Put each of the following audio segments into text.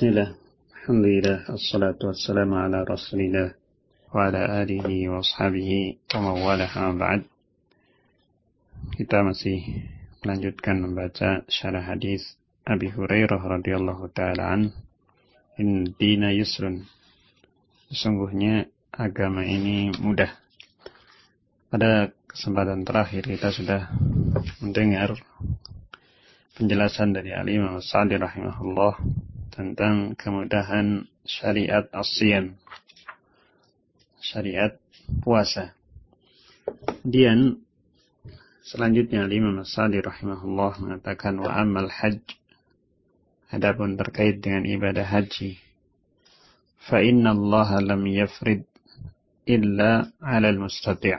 Bismillah, alhamdulillah, assalatu wassalamu ala rasulillah wa ala alihi wa ashabihi wa mawalah ba'd. Kita masih melanjutkan membaca syarah hadis Abi Hurairah radhiyallahu ta'ala an. In dina yusrun. Sesungguhnya agama ini mudah. Pada kesempatan terakhir kita sudah mendengar penjelasan dari Al-Imam As-Sa'di rahimahullah tentang kemudahan syariat as-siyam, syariat puasa. Kemudian selanjutnya Al-Imam As-Sa'di rahimahullah mengatakan wa ammal hajj, adapun terkait dengan ibadah haji, fa inna Allah lam yafrid illa 'ala al-mustati'.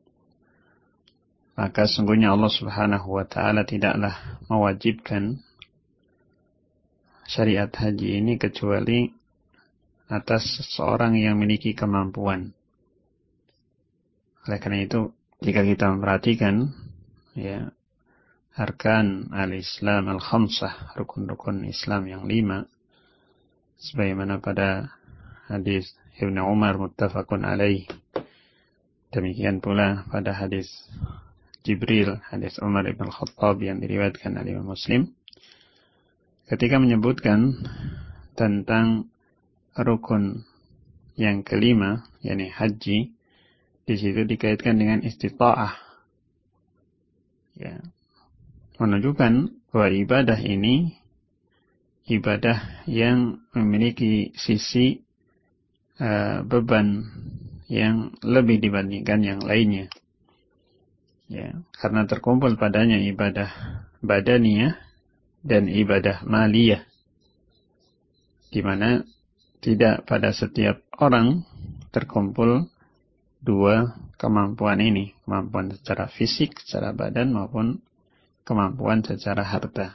Maka sungguhnya Allah Subhanahu wa ta'ala tidaklah mewajibkan syariat haji ini kecuali atas seseorang yang memiliki kemampuan. Oleh karena itu, jika kita memperhatikan ya arkan al-Islam al-khamsah, rukun-rukun Islam yang 5, sebagaimana pada hadis Ibnu Umar muttafaqun alaih. Demikian pula pada hadis Jibril, hadis Umar ibn Khattab yang diriwayatkan oleh Imam Muslim, ketika menyebutkan tentang rukun yang kelima, yakni haji, di situ dikaitkan dengan istita'ah. Ya, menunjukkan bahwa ibadah ini ibadah yang memiliki sisi beban yang lebih dibandingkan yang lainnya. Ya, karena terkumpul padanya ibadah badaniyah dan ibadah maliyah, di mana tidak pada setiap orang terkumpul dua kemampuan ini, kemampuan secara fisik, secara badan, maupun kemampuan secara harta.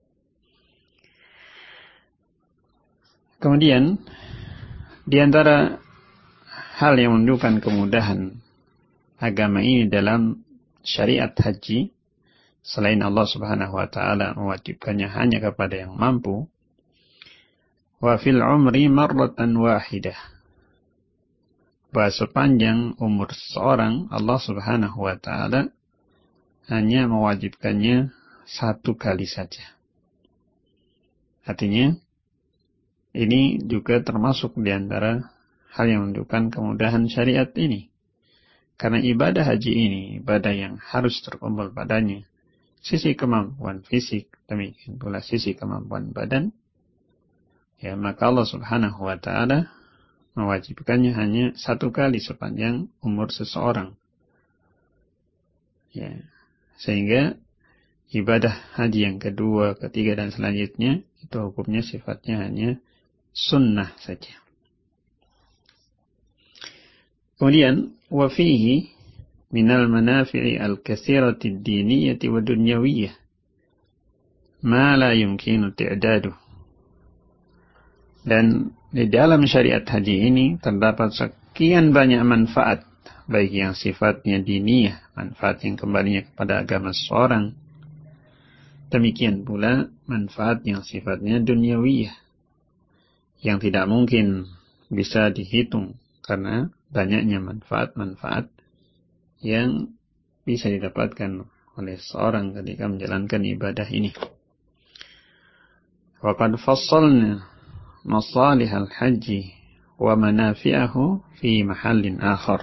Kemudian, di antara hal yang menunjukkan kemudahan agama ini dalam syariat haji, selain Allah Subhanahu wa ta'ala mewajibkannya hanya kepada yang mampu, wa fil umri marratan wahidah, bahwa sepanjang umur seseorang Allah Subhanahu wa ta'ala hanya mewajibkannya satu kali saja. Artinya ini juga termasuk di antara hal yang menunjukkan kemudahan syariat ini, karena ibadah haji ini ibadah yang harus terkumpul padanya sisi kemampuan fisik, demikian pula sisi kemampuan badan. Ya, maka Allah Subhanahu wa ta'ala mewajibkannya hanya satu kali sepanjang umur seseorang. Ya, sehingga ibadah haji yang kedua, ketiga, dan selanjutnya itu hukumnya sifatnya hanya sunnah saja. Kemudian wa fihi minal manafi'i al-katsirati ad-diniyati wa dunyawiyah ma la yumkinu ti'daduh. Dan di dalam syariat haji ini terdapat sekian banyak manfaat, baik yang sifatnya diniyah, manfaat yang kembalinya kepada agama seseorang, demikian pula manfaat yang sifatnya dunyawiyah, yang tidak mungkin bisa dihitung karena banyaknya manfaat-manfaat yang bisa didapatkan oleh seorang ketika menjalankan ibadah ini. Wa qad fassalna masalih al-haji wa manafi'ahu fi mahallin akhar.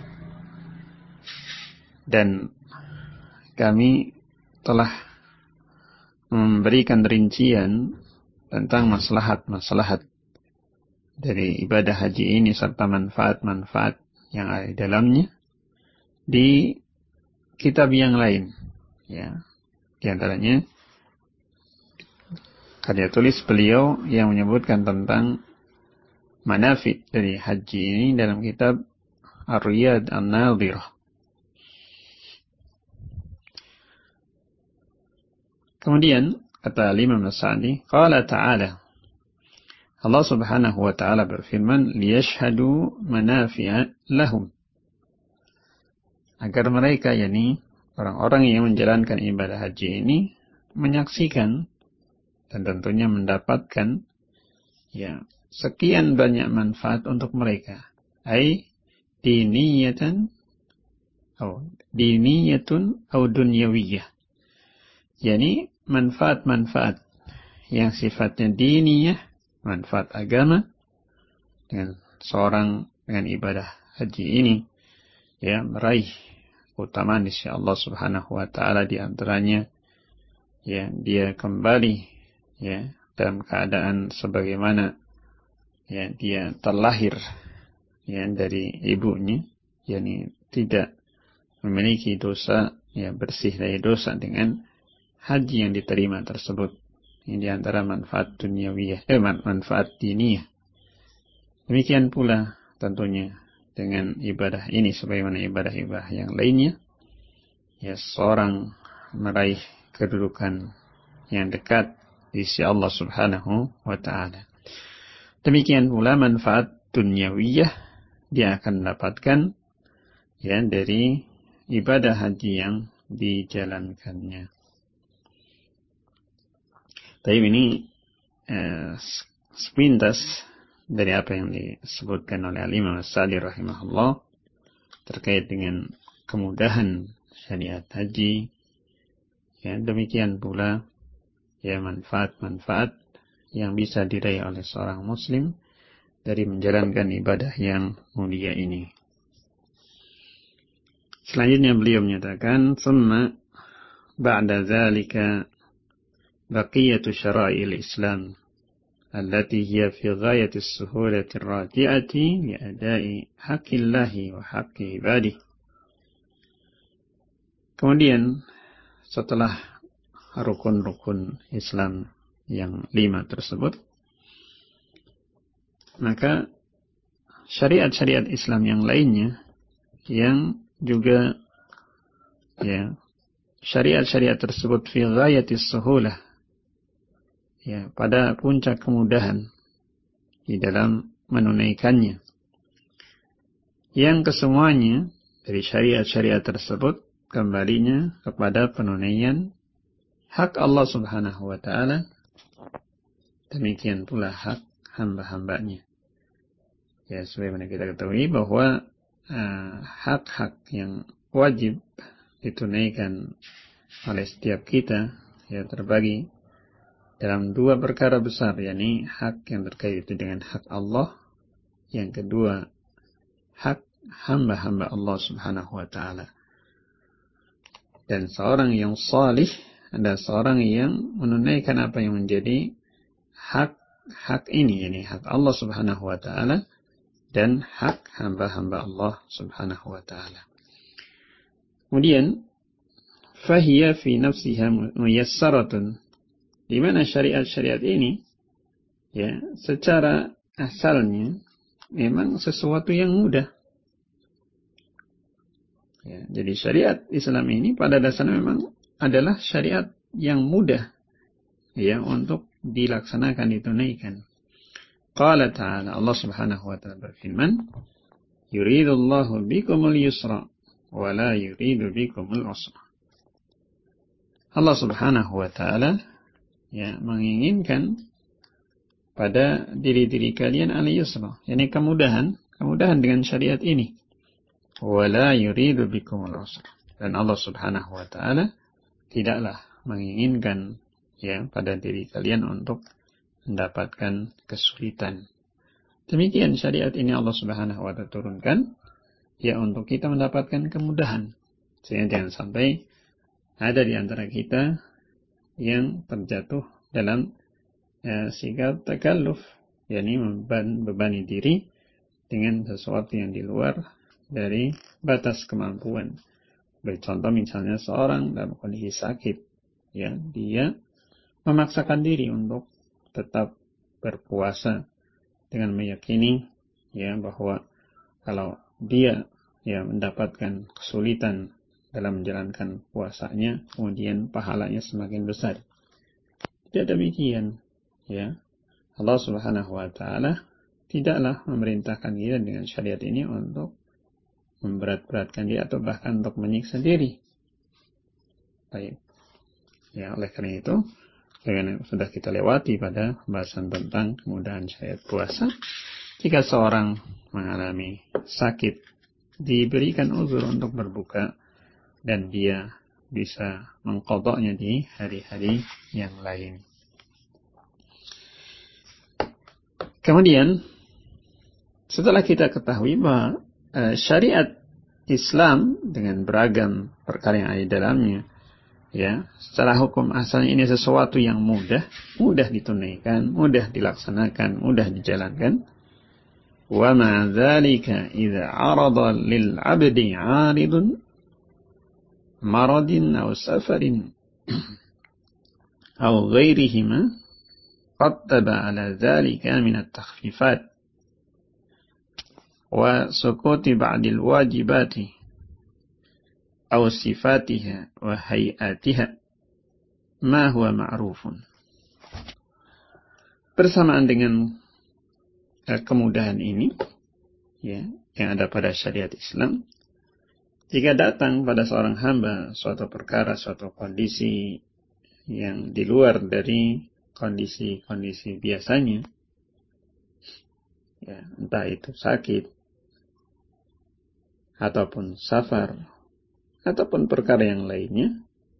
Dan kami telah memberikan rincian tentang maslahat-maslahat dari ibadah haji ini serta manfaat-manfaat yang ada di dalamnya di kitab yang lain. Ya, di antaranya karya tulis beliau yang menyebutkan tentang manafi dari haji ini dalam kitab Ar-Riyad An-Nadhirah. Kemudian kata Imam As-Sa'di, qala ta'ala, Allah Subhanahu wa ta'ala berfirman, liyashhadu manafi'a lahum, agar mereka, yakni orang-orang yang menjalankan ibadah haji ini, menyaksikan dan tentunya mendapatkan ya sekian banyak manfaat untuk mereka. Ai diniyatan diniyatun au dunyawiyah. Yani manfaat-manfaat yang sifatnya diniyah, manfaat agama dengan seorang dengan ibadah haji ini ya meraih keutamaan di sisi Allah Subhanahu wa taala, di antaranya ya dia kembali ya dalam keadaan sebagaimana ya dia terlahir ya dari ibunya, yakni tidak memiliki dosa, ya bersih dari dosa dengan haji yang diterima tersebut. Ini di antara manfaat duniawiyah, manfaat diniyah. Demikian pula tentunya dengan ibadah ini sebagaimana ibadah-ibadah yang lainnya, ya seorang meraih kedudukan yang dekat di sisi Allah Subhanahu wa taala. Demikian pula manfaat duniawiyah dia akan mendapatkan ya dari ibadah haji yang dijalankannya. Tapi ini sepintas dari apa yang disebutkan oleh Al-Imam As-Sa'di rahimahullah terkait dengan kemudahan syariat haji. Ya, demikian pula ya manfaat-manfaat yang bisa diraih oleh seorang muslim dari menjalankan ibadah yang mulia ini. Selanjutnya beliau menyatakan, "Tsumma ba'da dzalika baqiyatu syara'il Islam allati hiya fi ghayati as-suhulati ar-raji'ati li ada'i haqqillahi wa haqqi ibadihi." Kemudian setelah rukun-rukun Islam yang 5 tersebut, maka syariat-syariat Islam yang lainnya yang juga ya syariat-syariat tersebut fi ghayatis suhulah, ya pada puncak kemudahan di dalam menunaikannya, yang kesemuanya dari syariat-syariat tersebut kembalinya kepada penunaian hak Allah Subhanahu wa taala, demikian pula hak hamba-hambanya. Ya, sebagaimana kita ketahui bahwa hak-hak yang wajib ditunaikan oleh setiap kita ya terbagi dalam 2 perkara besar, yakni hak yang terkait itu dengan hak Allah, yang kedua hak hamba-hamba Allah Subhanahu wa taala. Dan seorang yang salih adalah seorang yang menunaikan apa yang menjadi hak ini, yakni hak Allah Subhanahu wa taala dan hak hamba-hamba Allah Subhanahu wa taala. Kemudian fahiya fi nafsiha muyassaratun, di mana syariat-syariat ini ya secara asalnya memang sesuatu yang mudah. Ya, jadi syariat Islam ini pada dasarnya memang adalah syariat yang mudah ya untuk dilaksanakan, ditunaikan. Qala ta'ala, Allah Subhanahu wa ta'ala berfirman, yuridullahu bikumul yusra wa la yuridu bikumul usra. Allah Subhanahu wa ta'ala ya menginginkan pada diri-diri kalian al-yusra, yakni kemudahan dengan syariat ini. Wa la yuridu bikumul usra. Dan Allah Subhanahu wa ta'ala tidaklah menginginkan ya pada diri kalian untuk mendapatkan kesulitan. Demikian syariat ini Allah Subhanahu wa ta'ala turunkan ya untuk kita mendapatkan kemudahan. Sehingga jangan sampai ada di antara kita yang terjatuh dalam sikap takalluf, yakni membebani diri dengan sesuatu yang di luar dari batas kemampuan. Contoh misalnya seorang dalam kondisi sakit, ya dia memaksakan diri untuk tetap berpuasa dengan meyakini ya bahwa kalau dia ya mendapatkan kesulitan dalam menjalankan puasanya, kemudian pahalanya semakin besar. Tidak demikian, ya. Allah Subhanahu wa taala tidaklah memerintahkan kita dengan syariat ini untuk memberat-beratkan dia atau bahkan untuk menyiksa diri. Baik. Ya, oleh karena itu yang sudah kita lewati pada pembahasan tentang kemudahan syariat puasa. Jika seorang mengalami sakit, diberikan uzur untuk berbuka dan dia bisa mengqadha'nya di hari-hari yang lain. Kemudian setelah kita ketahui bahwa syariat Islam dengan beragam perkara yang ada di dalamnya, ya, secara hukum asalnya ini sesuatu yang mudah ditunaikan, mudah dilaksanakan, mudah dijalankan. Wa ma dzalika idza 'arada lil 'abdi 'aridun maradin aw safarin aw ghairihima qattaba 'ala dzalika min at-takhfifat wa sukuti ba'dil wajibati aw sifatiha wa hay'atiha ma huwa ma'rufun. Bersamaan dengan kemudahan ini, ya, yang ada pada syariat Islam, jika datang pada seorang hamba suatu perkara, suatu kondisi yang di luar dari kondisi-kondisi biasanya, ya, entah itu sakit ataupun safar ataupun perkara yang lainnya,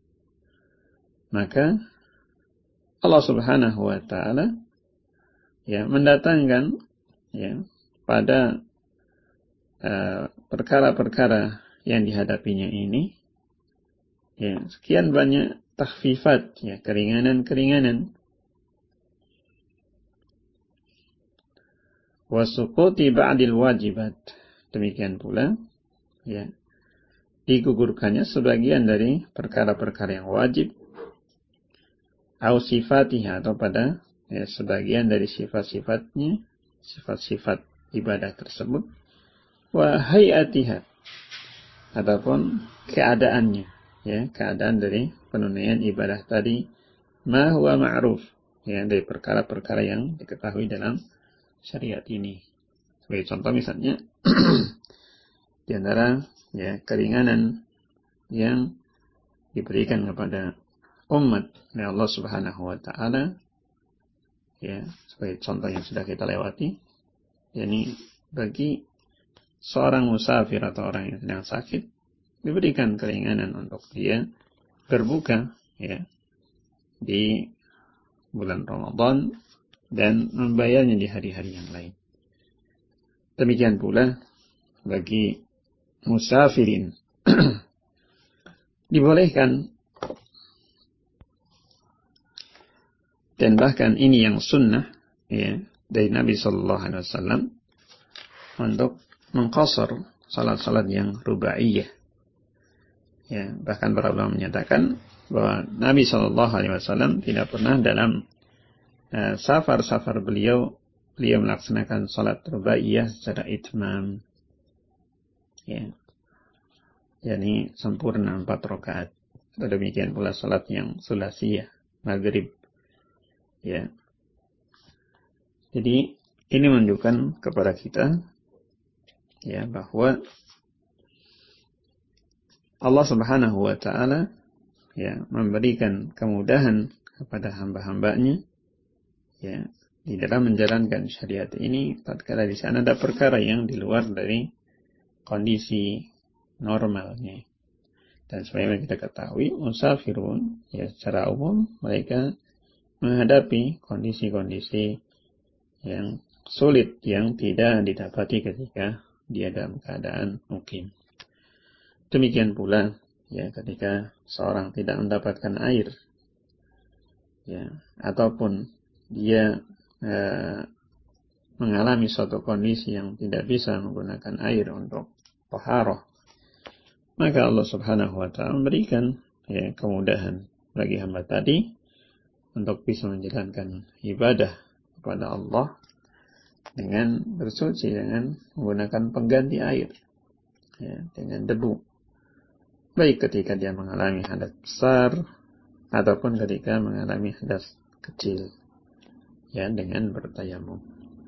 maka Allah Subhanahu wa taala, ya, mendatangkan, ya, pada perkara-perkara yang dihadapinya ini, ya, sekian banyak takhfifat, ya, keringanan-keringanan. Wasuquti ba'dil wajibat, demikian pula, ya, digugurkannya sebagian dari perkara-perkara yang wajib, au sifatiha, atau pada, ya, sebagian dari sifat-sifatnya, sifat-sifat ibadah tersebut, wa hayatiha, ataupun keadaannya, ya, keadaan dari penunaian ibadah tadi, ma huwa ma'ruf, ya, dari perkara-perkara yang diketahui dalam syariat ini. Sebagai contoh misalnya di antara, ya, keringanan yang diberikan kepada umat oleh Allah Subhanahu wa taala, ya, sebagai contoh yang sudah kita lewati, yakni bagi seorang musafir atau orang yang sedang sakit diberikan keringanan untuk dia berbuka, ya, di bulan Ramadan dan membayarnya di hari-hari yang lain. Demikian pula bagi musafirin dibolehkan, dan bahkan ini yang sunnah, ya, dari Nabi Sallallahu Alaihi Wasallam, untuk mengqasar salat-salat yang rubaiyah. Ya, bahkan para ulama menyatakan bahwa Nabi Sallallahu Alaihi Wasallam tidak pernah dalam safar-safar beliau melaksanakan salat rubaiyah secara itmam, ya, yakni sempurna 4 rakaat. Demikian pula salat yang sulasiyah, maghrib, ya. Jadi ini menunjukkan kepada kita, ya, bahwa Allah Subhanahu wa taala, ya, memberikan kemudahan kepada hamba-hambanya, ya, di dalam menjalankan syariat ini tatkala di sana ada perkara yang di luar dari kondisi normalnya. Dan sebagaimana kita ketahui, musafirun, ya, secara umum mereka menghadapi kondisi-kondisi yang sulit yang tidak didapati ketika dia dalam keadaan mukim. Demikian pula, ya, ketika seorang tidak mendapatkan air, ya, ataupun dia mengalami suatu kondisi yang tidak bisa menggunakan air untuk taharah, maka Allah Subhanahu wa taala memberikan, ya, kemudahan bagi hamba tadi untuk bisa menjalankan ibadah kepada Allah dengan bersuci dengan menggunakan pengganti air, ya, dengan debu, baik ketika dia mengalami hadas besar ataupun ketika mengalami hadas kecil, ya, dengan bertayamum.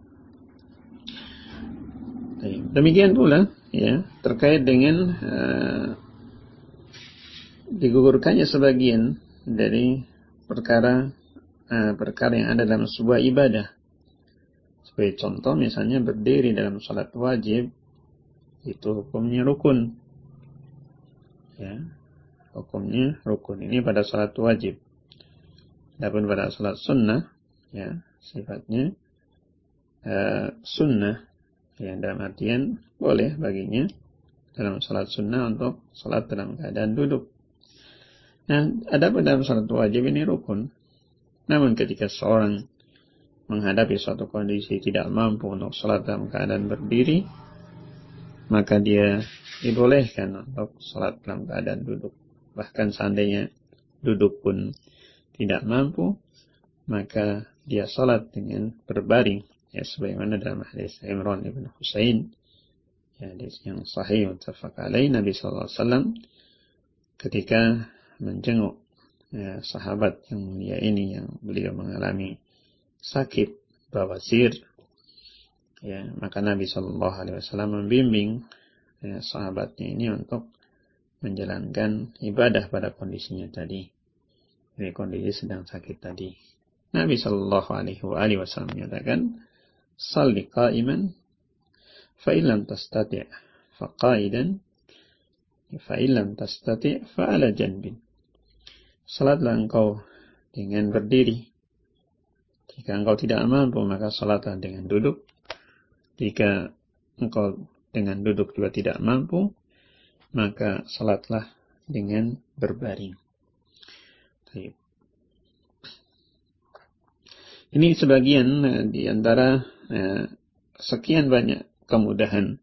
Demikian pula, ya, terkait dengan digugurkannya sebagian dari perkara perkara yang ada dalam sebuah ibadah. Sebagai contoh misalnya berdiri dalam salat wajib, itu hukumnya rukun. Ya, hukumnya rukun. Ini pada salat wajib. Adapun pada salat sunnah, ya, sifatnya sunnah. Ya, dalam artian boleh baginya dalam salat sunnah untuk salat dalam keadaan duduk. Nah, adapun dalam salat wajib ini rukun. Namun ketika seorang menghadapi suatu kondisi tidak mampu untuk salat dalam keadaan berdiri, maka dia dibolehkan untuk salat dalam keadaan duduk. Bahkan seandainya duduk pun tidak mampu, maka dia salat dengan berbaring. Ya, sebagaimana dalam hadis Imran ibn Husain, ya, hadis yang sahih muttafaq alaih, Nabi SAW ketika menjenguk sahabat yang mulia ini yang beliau mengalami sakit bawasir, ya, maka Nabi SAW membimbing sahabatnya ini untuk menjalankan ibadah pada kondisinya tadi. Ini kondisi sedang sakit tadi. Nabi SAW menyatakan, "Salli qa'iman, fa illam tastati' fa qa'idan, fa illam tastati' fa ala janbin." Salatlah engkau dengan berdiri. Jika engkau tidak mampu, maka salatlah dengan duduk. Jika engkau dengan duduk juga tidak mampu, maka salatlah dengan berbaring. Ini sebagian di antara sekian banyak kemudahan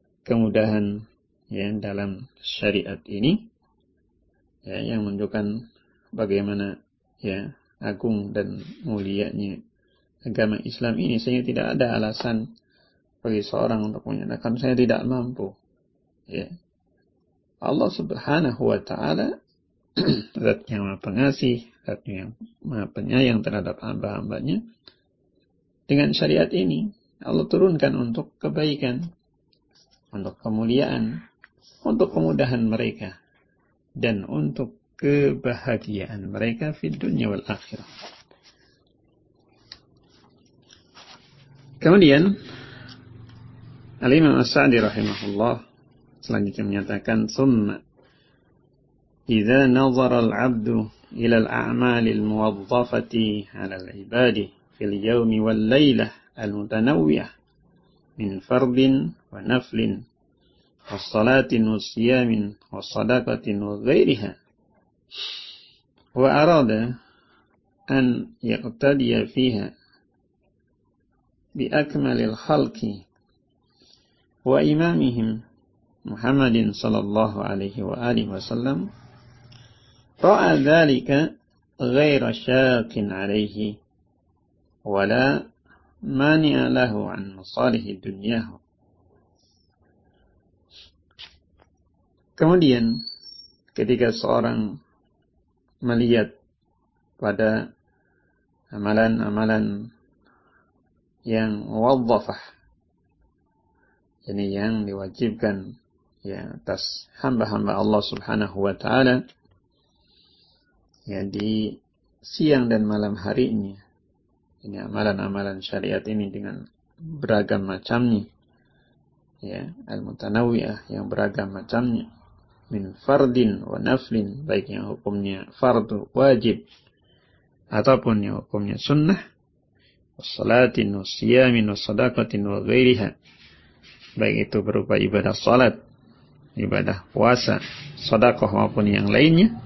ya dalam syariat ini, ya, yang menunjukkan bagaimana ya agung dan mulianya agama Islam ini, sehingga tidak ada alasan bagi seorang untuk menyatakan saya tidak mampu. Ya. Allah Subhanahu wa taala Zat yang Maha Pengasih, Zat yang Maha Penyayang terhadap hamba-hambanya. Dengan syariat ini Allah turunkan untuk kebaikan, untuk kemuliaan, untuk kemudahan mereka, dan untuk kebahagiaan mereka di dunia wal akhirah. Kemudian Al-Imam As-Sa'di rahimahullah selanjutnya menyatakan, "Summa idza nazara al-'abdu ila al-a'mal al-muwazzafati 'ala al-'ibadi fil yawmi wal lailah al-mutanawwi'ah min fardin wa naflin wa salatin wa siyamin wa sadaqatin wa ghairiha wa arada an yaqtadiya fiha bi akmalil khalqi wa imamihim Muhammadin sallallahu alaihi wa alihi wasallam, ra'a dzalika ghaira syakin alaihi wala mani'a lahu an masalihi dunyahu." Kemudian ketika seorang melihat pada amalan-amalan yang muwazzafah, ini yang diwajibkan ya atas hamba-hamba Allah Subhanahu wa taala ya di siang dan malam harinya. Ini amalan-amalan syariat ini dengan beragam macamnya. Ya, al-mutanawwi'ah yang beragam macamnya. Min fardin wa naflin, baik yang hukumnya fardu wajib ataupun yang hukumnya sunnah. Wassalatin wa siyamin wa sadaqatin wa ghairiha, baik itu berupa ibadah salat, ibadah puasa, sedekah maupun yang lainnya.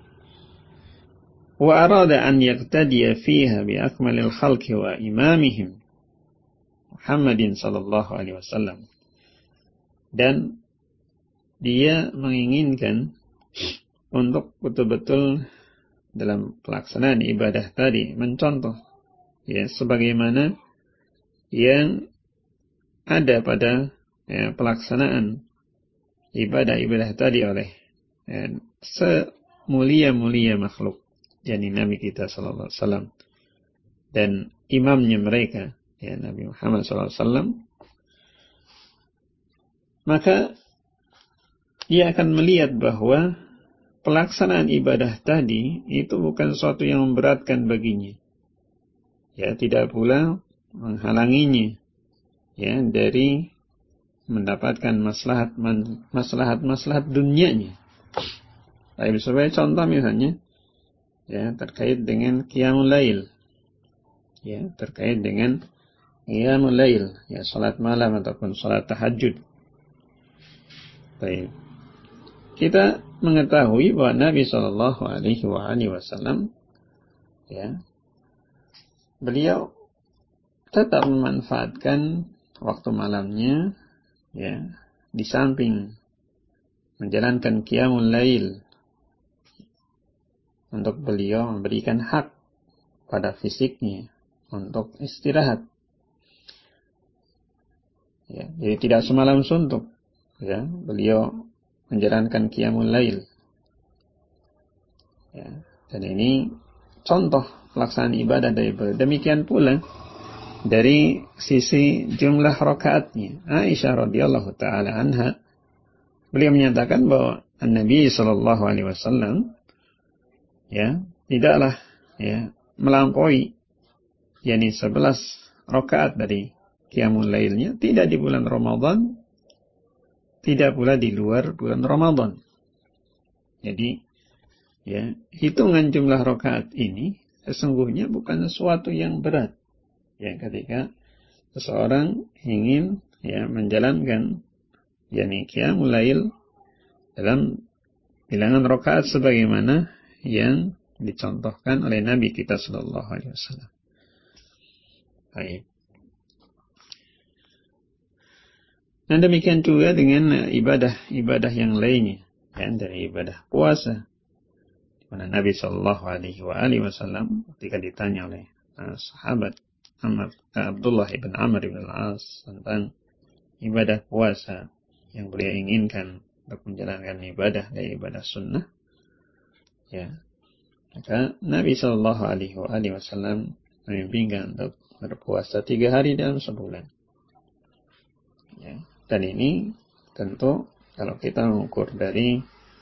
Wa arada an yaqtadiya fiha bi akmalil khalqi wa imamihim Muhammadin sallallahu alaihi wasallam, dan dia menginginkan untuk betul-betul dalam pelaksanaan ibadah tadi mencontoh ya sebagaimana yang ada pada ya, pelaksanaan ibadah-ibadah tadi oleh semulia-mulia makhluk, yakni Nabi kita sallallahu alaihi wasallam dan imamnya mereka ya Nabi Muhammad sallallahu alaihi wasallam. Maka dia akan melihat bahwa pelaksanaan ibadah tadi itu bukan sesuatu yang memberatkan baginya. ya tidak pula menghalanginya ya dari mendapatkan maslahat dunianya. Baik, sebagai contoh misalnya ya terkait dengan qiyamul lail, ya terkait dengan qiyamul lail, ya salat malam ataupun salat tahajud. Baik, kita mengetahui bahwa Nabi Shallallahu Alaihi Wasallam ya beliau tetap memanfaatkan waktu malamnya ya di samping menjalankan qiyamul lail untuk beliau memberikan hak pada fisiknya untuk istirahat. Ya, jadi tidak semalam suntuk. Ya, beliau menjalankan qiyamul lail. Ya, dan ini contoh pelaksanaan ibadah dari beliau. Demikian pula dari sisi jumlah rakaatnya. Aisyah radhiyallahu taala anha beliau menyatakan bahwa Nabi sallallahu alaihi wasallam ya tidaklah ya melampaui yakni 11 rakaat dari qiyamul lailnya, tidak di bulan Ramadan, tidak pula di luar bulan Ramadan. Jadi ya hitungan jumlah rakaat ini sesungguhnya bukan sesuatu yang berat ya ketika seseorang ingin ya menjalankan yakni qiyamul lail dalam bilangan rakaat sebagaimana yang dicontohkan oleh Nabi kita sallallahu alaihi wasallam. Baik. Dan demikian juga dengan ibadah-ibadah yang lainnya, ya, dari ibadah puasa, di mana Nabi sallallahu alaihi wasallam ketika ditanya oleh sahabat Abdullah ibn Amr ibn al-As tentang ibadah puasa yang beliau inginkan untuk menjalankan ibadah dari ibadah sunnah, ya, maka Nabi sallallahu alaihi wasallam membimbingkan untuk berpuasa 3 hari dalam sebulan. Ya, dan ini tentu kalau kita mengukur dari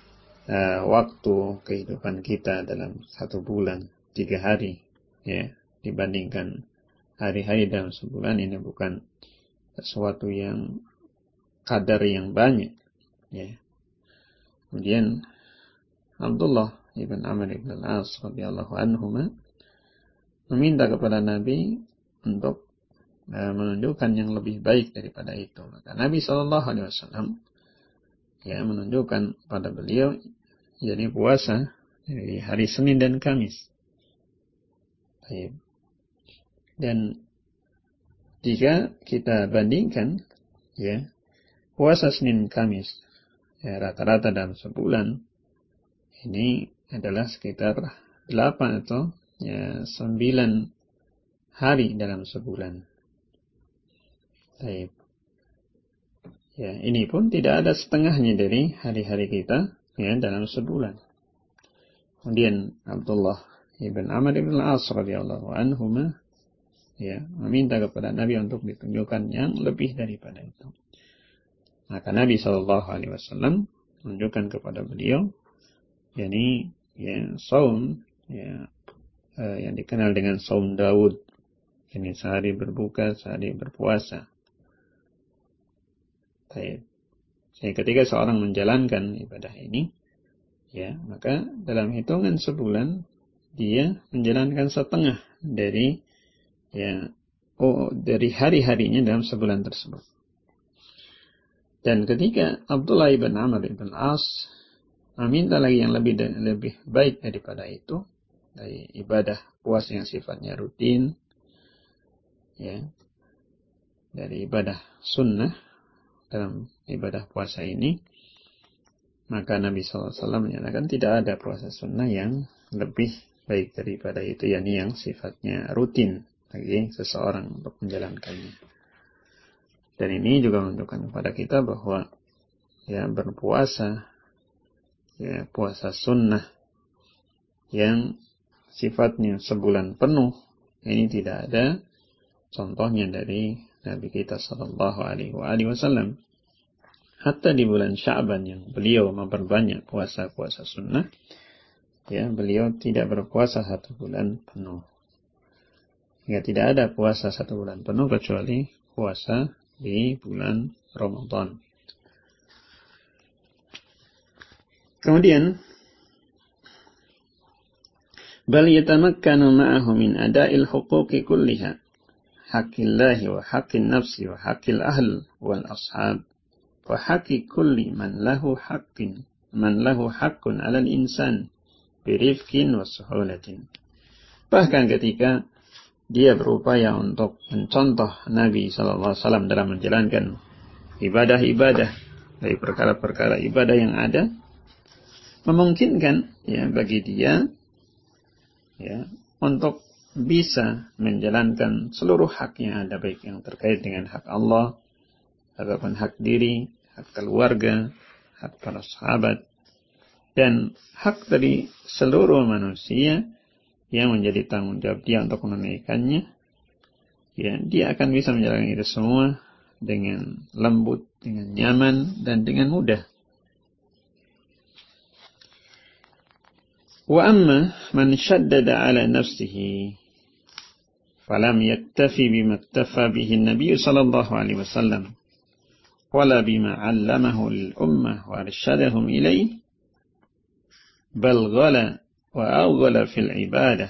waktu kehidupan kita dalam 1 bulan 3 hari, ya, dibandingkan hari-hari dalam sebulan, ini bukan sesuatu yang kadar yang banyak, ya. Kemudian Abdullah ibn Amr ibn al-As radhiyallahu anhuma meminta kepada Nabi untuk menunjukkan yang lebih baik daripada itu. Maka Nabi sallallahu alaihi wasallam ya menunjukkan pada beliau yakni puasa di hari Senin dan Kamis. Baik. Dan jika kita bandingkan ya puasa Senin Kamis ya rata-rata dalam sebulan ini adalah sekitar 8 atau ya 9 hari dalam sebulan. Baik. Ya, ini pun tidak ada setengahnya dari hari-hari kita ya dalam sebulan. Kemudian Abdullah ibn Amr ibn al-As radhiyallahu anhuma ya meminta kepada Nabi untuk ditunjukkan yang lebih daripada itu. Maka Nabi sallallahu alaihi wasallam menunjukkan kepada beliau yakni ya saum ya yang dikenal dengan saum Daud, ini sehari berbuka, sehari berpuasa. Baik. Jadi ketika seorang menjalankan ibadah ini, ya, maka dalam hitungan sebulan dia menjalankan setengah dari ya dari hari-harinya dalam sebulan tersebut. Dan ketika Abdullah ibn Amr ibn al-As meminta lagi yang lebih baik daripada itu, dari ibadah puasa yang sifatnya rutin, ya, dari ibadah sunnah dalam ibadah puasa ini, maka Nabi SAW menyatakan tidak ada puasa sunnah yang lebih baik daripada itu, yakni yang sifatnya rutin bagi seseorang untuk menjalankannya. Dan ini juga menunjukkan kepada kita bahwa ya berpuasa, ya puasa sunnah yang sifatnya sebulan penuh, ini tidak ada contohnya dari Nabi kita sallallahu alaihi wasallam. Hatta di bulan Sya'ban yang beliau memperbanyak puasa-puasa sunnah, ya beliau tidak berpuasa 1 bulan penuh. Ya, tidak ada puasa 1 bulan penuh kecuali puasa di bulan Ramadan. Kemudian, bal yatamakkanu ma'ahu min ada'il huquqi kulliha, haqqillahi wa haqqin nafsi wa haqqil ahl wal ashab wa haqqi kulli man lahu haqqun 'alal insan birifqin wa suhulatin. Bahkan ketika dia berupaya untuk mencontoh Nabi SAW dalam menjalankan ibadah-ibadah dari perkara-perkara ibadah yang ada, memungkinkan ya bagi dia ya untuk bisa menjalankan seluruh hak yang ada, baik yang terkait dengan hak Allah ataupun hak diri, hak keluarga, hak para sahabat, dan hak dari seluruh manusia yang menjadi tanggung jawab dia untuk menunaikannya. Ya, dia akan bisa menjalankan itu semua dengan lembut, dengan nyaman, dan dengan mudah. Wa amma man shaddada ala nafsihi falam yaktafi bima iktafa bihi an-nabiy sallallahu alaihi wasallam wala bima 'allamahu lil-ummah wa arsyadahum ilaih bal ghala wa awghala fil ibadah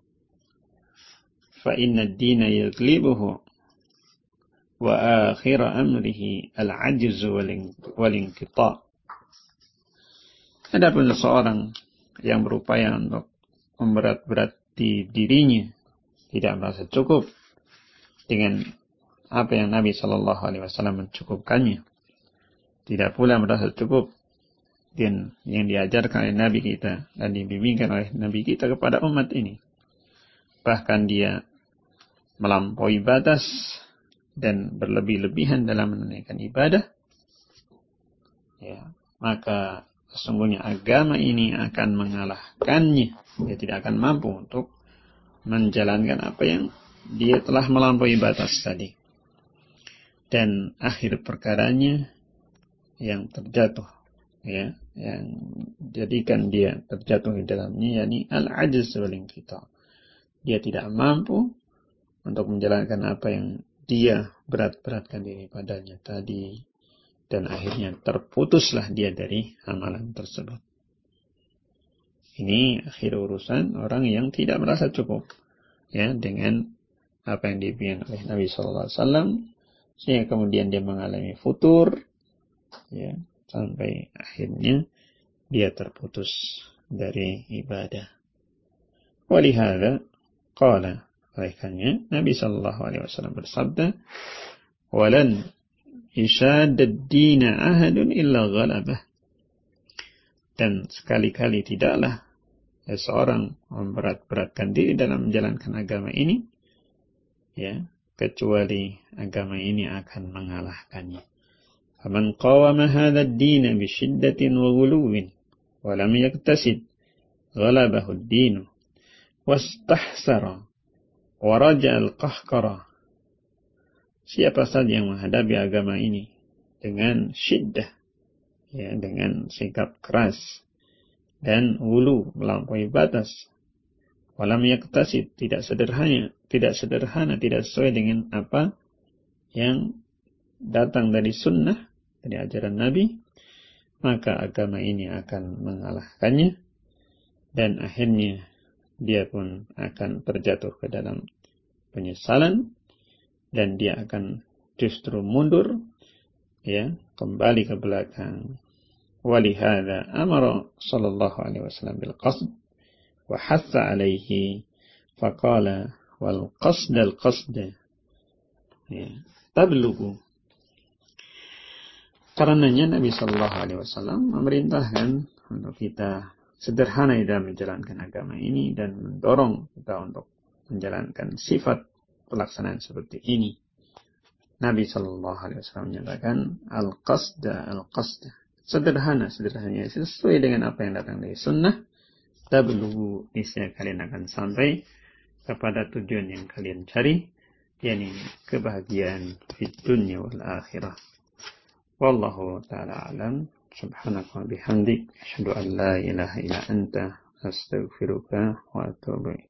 fa inna ad-dina yaglibuhu wa akhir amrihi al-'ajz wal-inqita'. Adapun seseorang yang berupaya untuk memberat-berati dirinya, tidak merasa cukup dengan apa yang Nabi Shallallahu Alaihi Wasallam mencukupkannya, tidak pula merasa cukup dengan yang diajarkan oleh Nabi kita dan dibimbingkan oleh Nabi kita kepada umat ini. Bahkan dia melampaui batas dan berlebih-lebihan dalam menunaikan ibadah, ya, maka sesungguhnya agama ini akan mengalahkannya. Dia tidak akan mampu untuk menjalankan apa yang dia telah melampaui batas tadi. Dan akhir perkaranya yang terjatuh, ya, yang jadikan dia terjatuh di dalamnya, yakni al-'ajz wal-inqita'. Dia tidak mampu untuk menjalankan apa yang dia berat-beratkan diri padanya tadi, dan akhirnya terputuslah dia dari amalan tersebut. Ini akhir urusan orang yang tidak merasa cukup ya dengan apa yang dibimbing oleh Nabi SAW, sehingga kemudian dia mengalami futur ya, sampai akhirnya dia terputus dari ibadah. Walihada qala, oleh karena Nabi SAW bersabda, walan isyadad dina ahadun illa ghalabah. Dan sekali-kali tidaklah seorang memberat-beratkan diri dalam menjalankan agama ini, ya, kecuali agama ini akan mengalahkannya. Faman qawama hadha ad-din bi shiddatin wa ghuluwin wa lam yaktasid ghalabahu ad-din wastahsara wa raja al-qahqara. Siapa saja yang menghadapi agama ini dengan syiddah, ya, dengan sikap keras dan ulu, melampaui batas, walam yaktasid, tidak sederhana, tidak sesuai dengan apa yang datang dari sunnah, dari ajaran Nabi, maka agama ini akan mengalahkannya, dan akhirnya dia pun akan terjatuh ke dalam penyesalan, dan dia akan justru mundur, ya, kembali ke belakang. Walihada amara sallallahu alaihi wasallam bil qasd wa hatha alaihi faqala wal qasd al qasd, ya, tablughu. Karenanya Nabi sallallahu alaihi wasallam memerintahkan untuk kita sederhana dalam menjalankan agama ini dan mendorong kita untuk menjalankan sifat pelaksanaan seperti ini. Nabi sallallahu alaihi wasallam menyatakan al-qasda, sederhana sesuai dengan apa yang datang dari sunnah. Tablughu, niscaya kalian akan sampai kepada tujuan yang kalian cari, yakni kebahagiaan di dunia wal akhirah. Wallahu ta'ala alam. Subhanaka wa bihamdik, asyhadu an la ilaha illa anta, astaghfiruka wa atubu ilaik.